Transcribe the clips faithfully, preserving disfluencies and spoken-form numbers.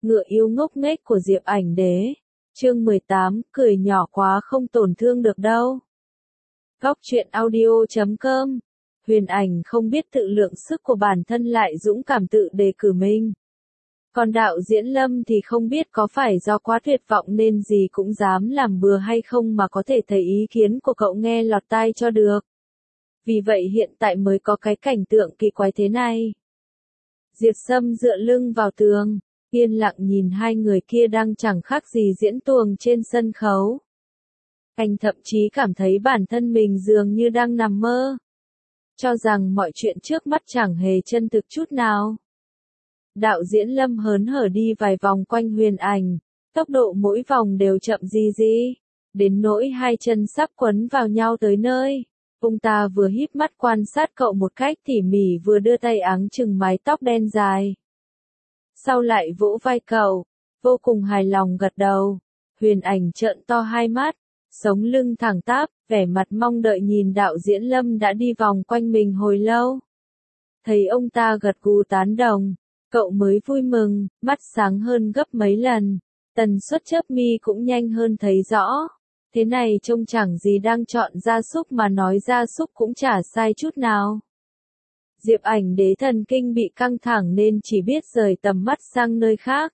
Ngựa yêu ngốc nghếch của Diệp Ảnh Đế. Chương mười tám, cười nhỏ quá không tổn thương được đâu. Góc truyện audio chấm com. Huyền Ảnh không biết tự lượng sức của bản thân lại dũng cảm tự đề cử mình. Còn đạo diễn Lâm thì không biết có phải do quá tuyệt vọng nên gì cũng dám làm bừa hay không mà có thể thấy ý kiến của cậu nghe lọt tai cho được. Vì vậy hiện tại mới có cái cảnh tượng kỳ quái thế này. Diệp Sâm dựa lưng vào tường, yên lặng nhìn hai người kia đang chẳng khác gì diễn tuồng trên sân khấu. Anh thậm chí cảm thấy bản thân mình dường như đang nằm mơ. Cho rằng mọi chuyện trước mắt chẳng hề chân thực chút nào. Đạo diễn Lâm hớn hở đi vài vòng quanh Huyền Ảnh, tốc độ mỗi vòng đều chậm di di, đến nỗi hai chân sắp quấn vào nhau tới nơi. Ông ta vừa híp mắt quan sát cậu một cách tỉ mỉ vừa đưa tay áng chừng mái tóc đen dài. Sau lại vỗ vai cậu, vô cùng hài lòng gật đầu. Huyền Ảnh trợn to hai mắt, sống lưng thẳng tắp, vẻ mặt mong đợi nhìn đạo diễn Lâm đã đi vòng quanh mình hồi lâu. Thấy ông ta gật gù tán đồng, cậu mới vui mừng, mắt sáng hơn gấp mấy lần, tần suất chớp mi cũng nhanh hơn thấy rõ. Thế này trông chẳng gì đang chọn gia súc mà nói gia súc cũng chả sai chút nào. Diệp Ảnh Đế thần kinh bị căng thẳng nên chỉ biết rời tầm mắt sang nơi khác.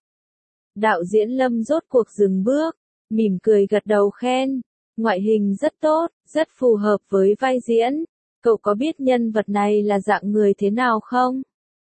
Đạo diễn Lâm rốt cuộc dừng bước, mỉm cười gật đầu khen, ngoại hình rất tốt, rất phù hợp với vai diễn. Cậu có biết nhân vật này là dạng người thế nào không?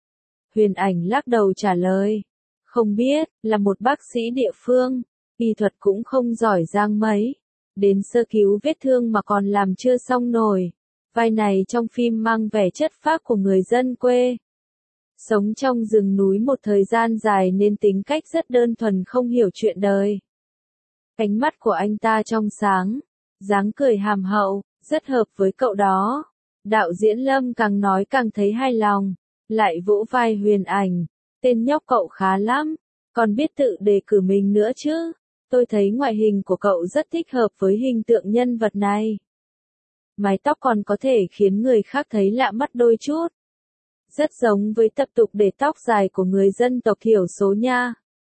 Huyền Ảnh lắc đầu trả lời, không biết, là một bác sĩ địa phương, y thuật cũng không giỏi giang mấy. Đến sơ cứu vết thương mà còn làm chưa xong nổi. Vai này trong phim mang vẻ chất phác của người dân quê. Sống trong rừng núi một thời gian dài nên tính cách rất đơn thuần không hiểu chuyện đời. Ánh mắt của anh ta trong sáng, dáng cười hàm hậu, rất hợp với cậu đó. Đạo diễn Lâm càng nói càng thấy hài lòng, lại vỗ vai Huyền Ảnh, tên nhóc cậu khá lắm, còn biết tự đề cử mình nữa chứ. Tôi thấy ngoại hình của cậu rất thích hợp với hình tượng nhân vật này. Mái tóc còn có thể khiến người khác thấy lạ mắt đôi chút. Rất giống với tập tục để tóc dài của người dân tộc thiểu số nha.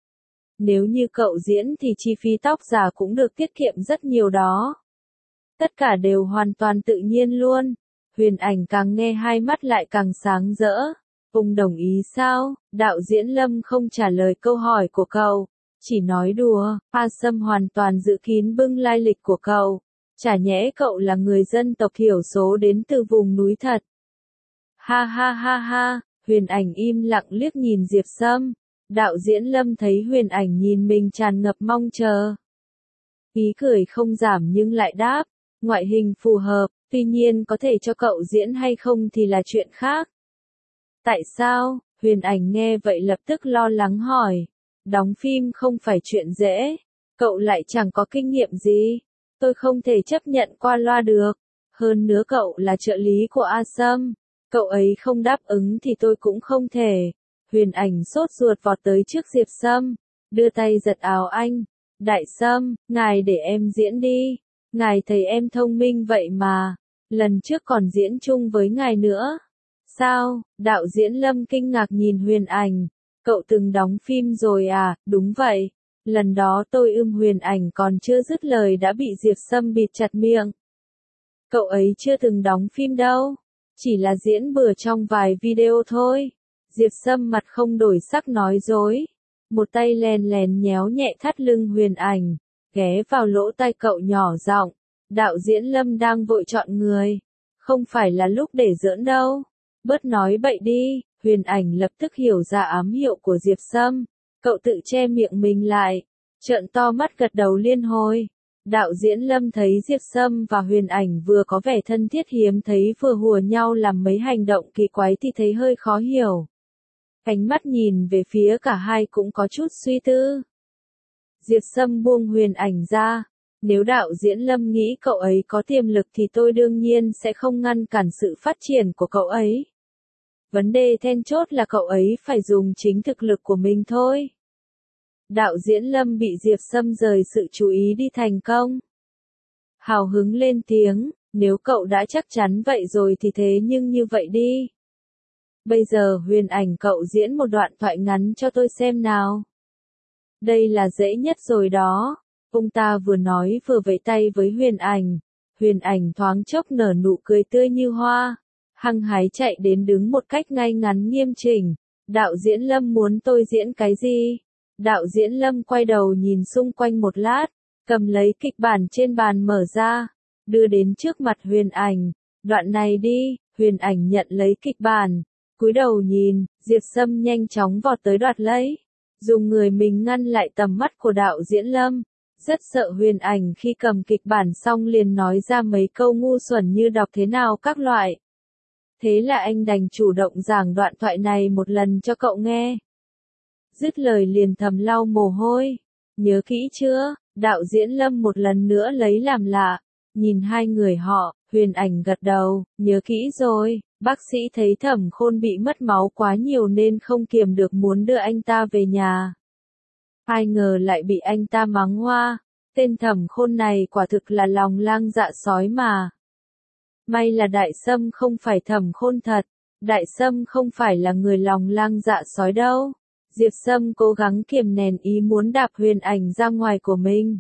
Nếu như cậu diễn thì chi phí tóc giả cũng được tiết kiệm rất nhiều đó. Tất cả đều hoàn toàn tự nhiên luôn. Huyền Ảnh càng nghe hai mắt lại càng sáng rỡ. Ông đồng ý sao? Đạo diễn Lâm không trả lời câu hỏi của cậu. Chỉ nói đùa, A Sâm hoàn toàn dự kín bưng lai lịch của cậu. Chả nhẽ cậu là người dân tộc thiểu số đến từ vùng núi thật. Ha ha ha ha, Huyền Ảnh im lặng liếc nhìn Diệp Sâm. Đạo diễn Lâm thấy Huyền Ảnh nhìn mình tràn ngập mong chờ. Ý cười không giảm nhưng lại đáp, ngoại hình phù hợp, tuy nhiên có thể cho cậu diễn hay không thì là chuyện khác. Tại sao? Huyền Ảnh nghe vậy lập tức lo lắng hỏi. Đóng phim không phải chuyện dễ, cậu lại chẳng có kinh nghiệm gì, tôi không thể chấp nhận qua loa được. Hơn nữa cậu là trợ lý của A Sâm, cậu ấy không đáp ứng thì tôi cũng không thể. Huyền Ảnh sốt ruột vọt tới trước Diệp Sâm, đưa tay giật áo anh. Đại Sâm, ngài để em diễn đi, ngài thấy em thông minh vậy mà, lần trước còn diễn chung với ngài nữa. Sao? Đạo diễn Lâm kinh ngạc nhìn Huyền Ảnh. Cậu từng đóng phim rồi à? Đúng vậy. Lần đó tôi ưm Huyền Ảnh còn chưa dứt lời đã bị Diệp Sâm bịt chặt miệng. Cậu ấy chưa từng đóng phim đâu. Chỉ là diễn bừa trong vài video thôi. Diệp Sâm mặt không đổi sắc nói dối. Một tay lèn lèn nhéo nhẹ thắt lưng Huyền Ảnh. Ghé vào lỗ tai cậu nhỏ giọng. Đạo diễn Lâm đang vội chọn người. Không phải là lúc để giỡn đâu. Bớt nói bậy đi. Huyền Ảnh lập tức hiểu ra ám hiệu của Diệp Sâm. Cậu tự che miệng mình lại. Trợn to mắt gật đầu liên hồi. Đạo diễn Lâm thấy Diệp Sâm và Huyền Ảnh vừa có vẻ thân thiết hiếm thấy vừa hùa nhau làm mấy hành động kỳ quái thì thấy hơi khó hiểu. Ánh mắt nhìn về phía cả hai cũng có chút suy tư. Diệp Sâm buông Huyền Ảnh ra. Nếu đạo diễn Lâm nghĩ cậu ấy có tiềm lực thì tôi đương nhiên sẽ không ngăn cản sự phát triển của cậu ấy. Vấn đề then chốt là cậu ấy phải dùng chính thực lực của mình thôi. Đạo diễn Lâm bị Diệp Sâm rời sự chú ý đi thành công. Hào hứng lên tiếng, nếu cậu đã chắc chắn vậy rồi thì thế nhưng như vậy đi. Bây giờ Huyền Ảnh cậu diễn một đoạn thoại ngắn cho tôi xem nào. Đây là dễ nhất rồi đó. Ông ta vừa nói vừa vẫy tay với Huyền Ảnh. Huyền Ảnh thoáng chốc nở nụ cười tươi như hoa. Hăng hái chạy đến đứng một cách ngay ngắn nghiêm chỉnh. Đạo diễn Lâm muốn tôi diễn cái gì? Đạo diễn Lâm quay đầu nhìn xung quanh một lát, cầm lấy kịch bản trên bàn mở ra, đưa đến trước mặt Huyền Ảnh. Đoạn này đi. Huyền Ảnh nhận lấy kịch bản, cúi đầu nhìn, Diệp Sâm nhanh chóng vọt tới đoạt lấy, dùng người mình ngăn lại tầm mắt của đạo diễn Lâm. Rất sợ Huyền Ảnh khi cầm kịch bản xong liền nói ra mấy câu ngu xuẩn như đọc thế nào các loại. Thế là anh đành chủ động giảng đoạn thoại này một lần cho cậu nghe. Dứt lời liền thầm lau mồ hôi. Nhớ kỹ chưa? Đạo diễn Lâm một lần nữa lấy làm lạ. Nhìn hai người họ, Huyền Ảnh gật đầu, nhớ kỹ rồi. Bác sĩ thấy Thẩm Khôn bị mất máu quá nhiều nên không kiềm được muốn đưa anh ta về nhà. Ai ngờ lại bị anh ta mắng hoa. Tên Thẩm Khôn này quả thực là lòng lang dạ sói mà. May là Đại Sâm không phải Thẩm Khôn thật. Đại Sâm không phải là người lòng lang dạ sói đâu. Diệp Sâm cố gắng kiềm nén ý muốn đạp Huyền Ảnh ra ngoài của mình.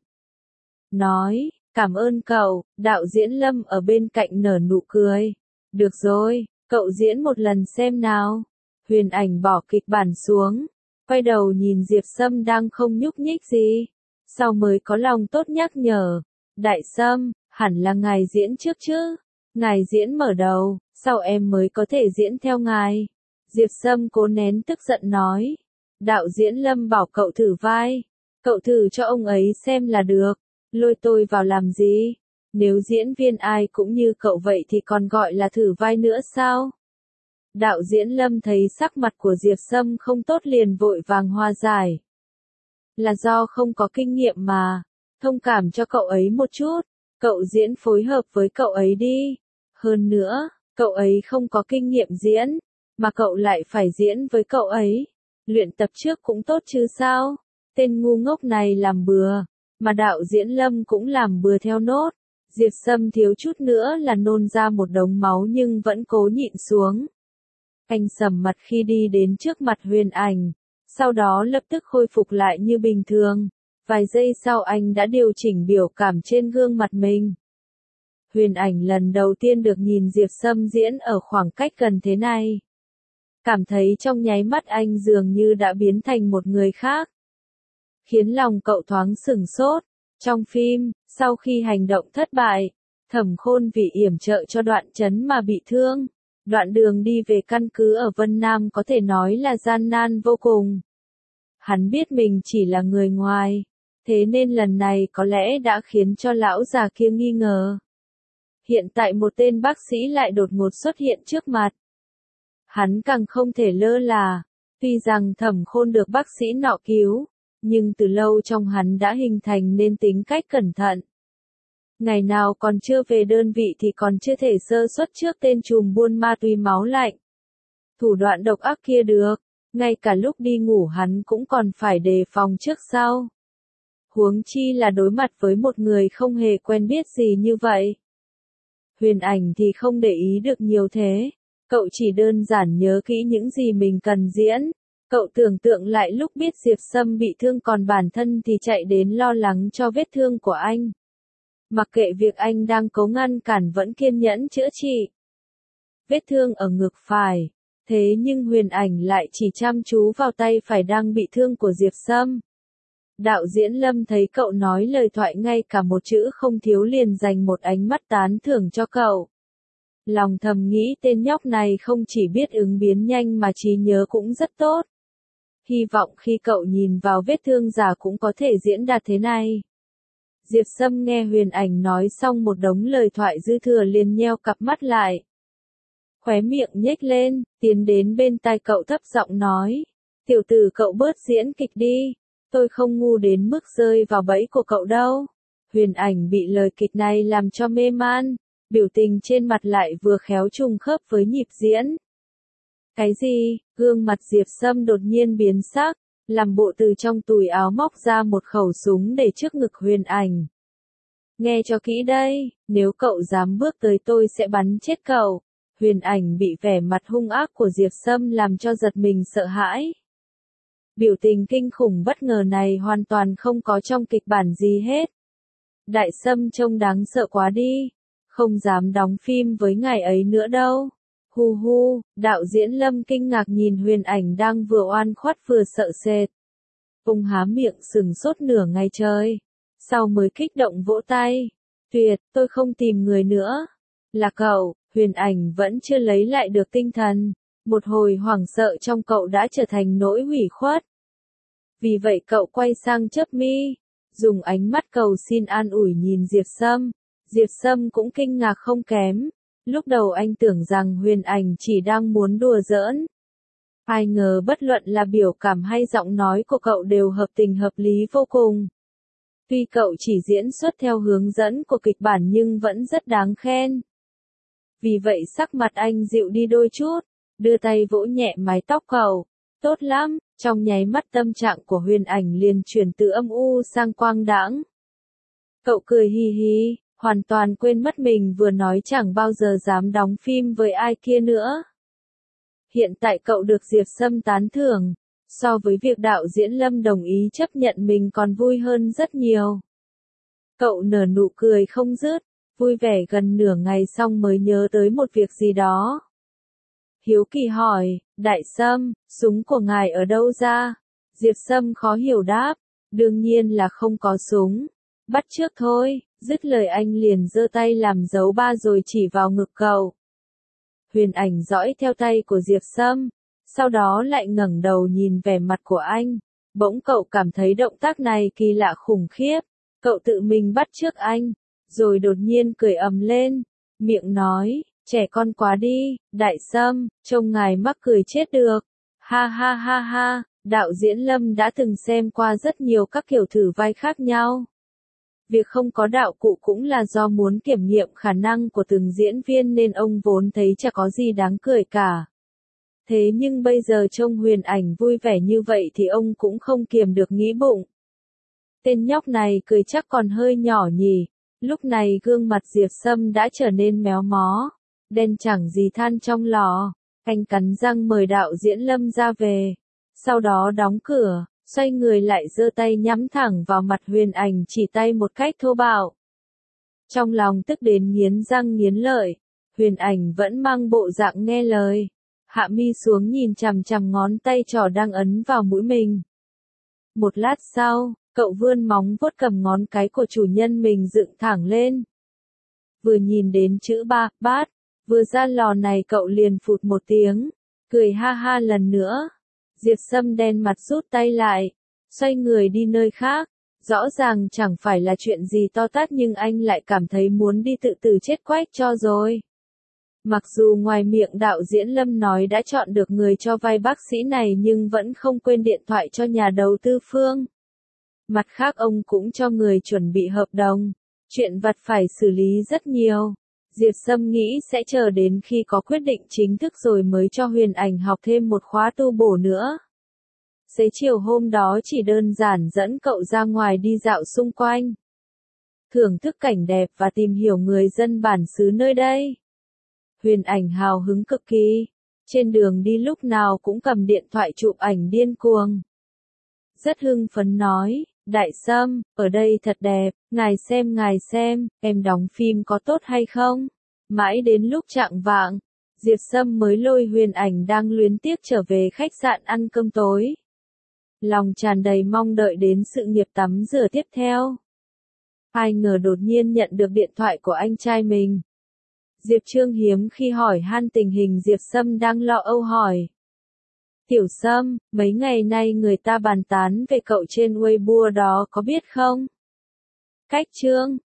Nói, cảm ơn cậu. Đạo diễn Lâm ở bên cạnh nở nụ cười. Được rồi, cậu diễn một lần xem nào. Huyền Ảnh bỏ kịch bản xuống, quay đầu nhìn Diệp Sâm đang không nhúc nhích gì. Sau mới có lòng tốt nhắc nhở. Đại Sâm, hẳn là ngài diễn trước chứ. Ngài diễn mở đầu, sau em mới có thể diễn theo ngài. Diệp Sâm cố nén tức giận nói. Đạo diễn Lâm bảo cậu thử vai. Cậu thử cho ông ấy xem là được. Lôi tôi vào làm gì? Nếu diễn viên ai cũng như cậu vậy thì còn gọi là thử vai nữa sao? Đạo diễn Lâm thấy sắc mặt của Diệp Sâm không tốt liền vội vàng hòa giải. Là do không có kinh nghiệm mà. Thông cảm cho cậu ấy một chút. Cậu diễn phối hợp với cậu ấy đi. Hơn nữa, cậu ấy không có kinh nghiệm diễn. Mà cậu lại phải diễn với cậu ấy. Luyện tập trước cũng tốt chứ sao? Tên ngu ngốc này làm bừa. Mà đạo diễn Lâm cũng làm bừa theo nốt. Diệp Sâm thiếu chút nữa là nôn ra một đống máu nhưng vẫn cố nhịn xuống. Anh sầm mặt khi đi đến trước mặt Huyền Ảnh. Sau đó lập tức khôi phục lại như bình thường. Vài giây sau anh đã điều chỉnh biểu cảm trên gương mặt mình. Huyền Ảnh lần đầu tiên được nhìn Diệp Sâm diễn ở khoảng cách gần thế này. Cảm thấy trong nháy mắt anh dường như đã biến thành một người khác. Khiến lòng cậu thoáng sửng sốt. Trong phim, sau khi hành động thất bại, Thẩm Khôn vì yểm trợ cho Đoạn Chấn mà bị thương. Đoạn đường đi về căn cứ ở Vân Nam có thể nói là gian nan vô cùng. Hắn biết mình chỉ là người ngoài, thế nên lần này có lẽ đã khiến cho lão già kia nghi ngờ. Hiện tại một tên bác sĩ lại đột ngột xuất hiện trước mặt. Hắn càng không thể lơ là, tuy rằng Thẩm Khôn được bác sĩ nọ cứu, nhưng từ lâu trong hắn đã hình thành nên tính cách cẩn thận. Ngày nào còn chưa về đơn vị thì còn chưa thể sơ suất trước tên trùm buôn ma túy máu lạnh. Thủ đoạn độc ác kia được, ngay cả lúc đi ngủ hắn cũng còn phải đề phòng trước sau. Huống chi là đối mặt với một người không hề quen biết gì như vậy. Huyền Ảnh thì không để ý được nhiều thế, cậu chỉ đơn giản nhớ kỹ những gì mình cần diễn. Cậu tưởng tượng lại lúc biết Diệp Sâm bị thương còn bản thân thì chạy đến lo lắng cho vết thương của anh. Mặc kệ việc anh đang cố ngăn cản vẫn kiên nhẫn chữa trị. Vết thương ở ngực phải. Thế nhưng Huyền Ảnh lại chỉ chăm chú vào tay phải đang bị thương của Diệp Sâm. Đạo diễn Lâm thấy cậu nói lời thoại ngay cả một chữ không thiếu liền dành một ánh mắt tán thưởng cho cậu. Lòng thầm nghĩ tên nhóc này không chỉ biết ứng biến nhanh mà trí nhớ cũng rất tốt. Hy vọng khi cậu nhìn vào vết thương giả cũng có thể diễn đạt thế này. Diệp Sâm nghe Huyền Ảnh nói xong một đống lời thoại dư thừa liền nheo cặp mắt lại. Khóe miệng nhếch lên, tiến đến bên tai cậu thấp giọng nói. Tiểu tử cậu bớt diễn kịch đi, tôi không ngu đến mức rơi vào bẫy của cậu đâu. Huyền Ảnh bị lời kịch này làm cho mê man, biểu tình trên mặt lại vừa khéo trùng khớp với nhịp diễn. Cái gì? Gương mặt Diệp Sâm đột nhiên biến sắc, làm bộ từ trong túi áo móc ra một khẩu súng để trước ngực Huyền Ảnh. Nghe cho kỹ đây, nếu cậu dám bước tới tôi sẽ bắn chết cậu. Huyền Ảnh bị vẻ mặt hung ác của Diệp Sâm làm cho giật mình sợ hãi. Biểu tình kinh khủng bất ngờ này hoàn toàn không có trong kịch bản gì hết. Đại Sâm trông đáng sợ quá đi. Không dám đóng phim với ngài ấy nữa đâu. Hu hu, đạo diễn Lâm kinh ngạc nhìn Huyền Ảnh đang vừa oan khuất vừa sợ sệt. Ông há miệng sừng sốt nửa ngày trời. Sau mới kích động vỗ tay. Tuyệt, tôi không tìm người nữa. Là cậu. Huyền Ảnh vẫn chưa lấy lại được tinh thần. Một hồi hoảng sợ trong cậu đã trở thành nỗi hủy khuất. Vì vậy cậu quay sang chớp mi, dùng ánh mắt cầu xin an ủi nhìn Diệp Sâm. Diệp Sâm cũng kinh ngạc không kém. Lúc đầu anh tưởng rằng Huyền Ảnh chỉ đang muốn đùa giỡn. Ai ngờ bất luận là biểu cảm hay giọng nói của cậu đều hợp tình hợp lý vô cùng. Tuy cậu chỉ diễn xuất theo hướng dẫn của kịch bản nhưng vẫn rất đáng khen. Vì vậy sắc mặt anh dịu đi đôi chút, đưa tay vỗ nhẹ mái tóc cậu. Tốt lắm, trong nháy mắt tâm trạng của Huyền Ảnh liền chuyển từ âm u sang quang đãng. Cậu cười hi hi, hoàn toàn quên mất mình vừa nói chẳng bao giờ dám đóng phim với ai kia nữa. Hiện tại cậu được Diệp Sâm tán thưởng, so với việc đạo diễn Lâm đồng ý chấp nhận mình còn vui hơn rất nhiều. Cậu nở nụ cười không dứt, vui vẻ gần nửa ngày xong mới nhớ tới một việc gì đó. Hiếu kỳ hỏi, Đại Sâm, súng của ngài ở đâu ra? Diệp Sâm khó hiểu đáp, đương nhiên là không có súng. Bắt chước thôi, dứt lời anh liền giơ tay làm dấu ba rồi chỉ vào ngực cậu. Huyền Ảnh dõi theo tay của Diệp Sâm, sau đó lại ngẩng đầu nhìn vẻ mặt của anh. Bỗng cậu cảm thấy động tác này kỳ lạ khủng khiếp, cậu tự mình bắt chước anh, rồi đột nhiên cười ầm lên, miệng nói, trẻ con quá đi, Đại Sâm, trông ngài mắc cười chết được. Ha ha ha ha, đạo diễn Lâm đã từng xem qua rất nhiều các kiểu thử vai khác nhau. Việc không có đạo cụ cũng là do muốn kiểm nghiệm khả năng của từng diễn viên nên ông vốn thấy chả có gì đáng cười cả. Thế nhưng bây giờ trông Huyền Ảnh vui vẻ như vậy thì ông cũng không kiềm được nghĩ bụng. Tên nhóc này cười chắc còn hơi nhỏ nhỉ. Lúc này gương mặt Diệp Sâm đã trở nên méo mó, đen chẳng gì than trong lò. Anh cắn răng mời đạo diễn Lâm ra về. Sau đó đóng cửa, xoay người lại giơ tay nhắm thẳng vào mặt Huyền Ảnh chỉ tay một cách thô bạo. Trong lòng tức đến nghiến răng nghiến lợi, Huyền Ảnh vẫn mang bộ dạng nghe lời. Hạ mi xuống nhìn chằm chằm ngón tay trỏ đang ấn vào mũi mình. Một lát sau, cậu vươn móng vuốt cầm ngón cái của chủ nhân mình dựng thẳng lên. Vừa nhìn đến chữ ba, bát, vừa ra lò này cậu liền phụt một tiếng, cười ha ha lần nữa. Diệp Sâm đen mặt rút tay lại, xoay người đi nơi khác. Rõ ràng chẳng phải là chuyện gì to tát nhưng anh lại cảm thấy muốn đi tự tử chết quách cho rồi. Mặc dù ngoài miệng đạo diễn Lâm nói đã chọn được người cho vai bác sĩ này nhưng vẫn không quên điện thoại cho nhà đầu tư Phương. Mặt khác ông cũng cho người chuẩn bị hợp đồng, chuyện vặt phải xử lý rất nhiều. Diệp Sâm nghĩ sẽ chờ đến khi có quyết định chính thức rồi mới cho Huyền Ảnh học thêm một khóa tu bổ nữa. Xế chiều hôm đó chỉ đơn giản dẫn cậu ra ngoài đi dạo xung quanh, thưởng thức cảnh đẹp và tìm hiểu người dân bản xứ nơi đây. Huyền Ảnh hào hứng cực kỳ, trên đường đi lúc nào cũng cầm điện thoại chụp ảnh điên cuồng. Rất hưng phấn nói, Đại Sâm, ở đây thật đẹp, ngài xem ngài xem, em đóng phim có tốt hay không? Mãi đến lúc chạng vạng, Diệp Sâm mới lôi Huyền Ảnh đang luyến tiếc trở về khách sạn ăn cơm tối. Lòng tràn đầy mong đợi đến sự nghiệp tắm rửa tiếp theo. Ai ngờ đột nhiên nhận được điện thoại của anh trai mình. Diệp Trương hiếm khi hỏi han tình hình Diệp Sâm đang lo âu hỏi. Tiểu Sâm, mấy ngày nay người ta bàn tán về cậu trên Weibo đó có biết không? Cách Trương,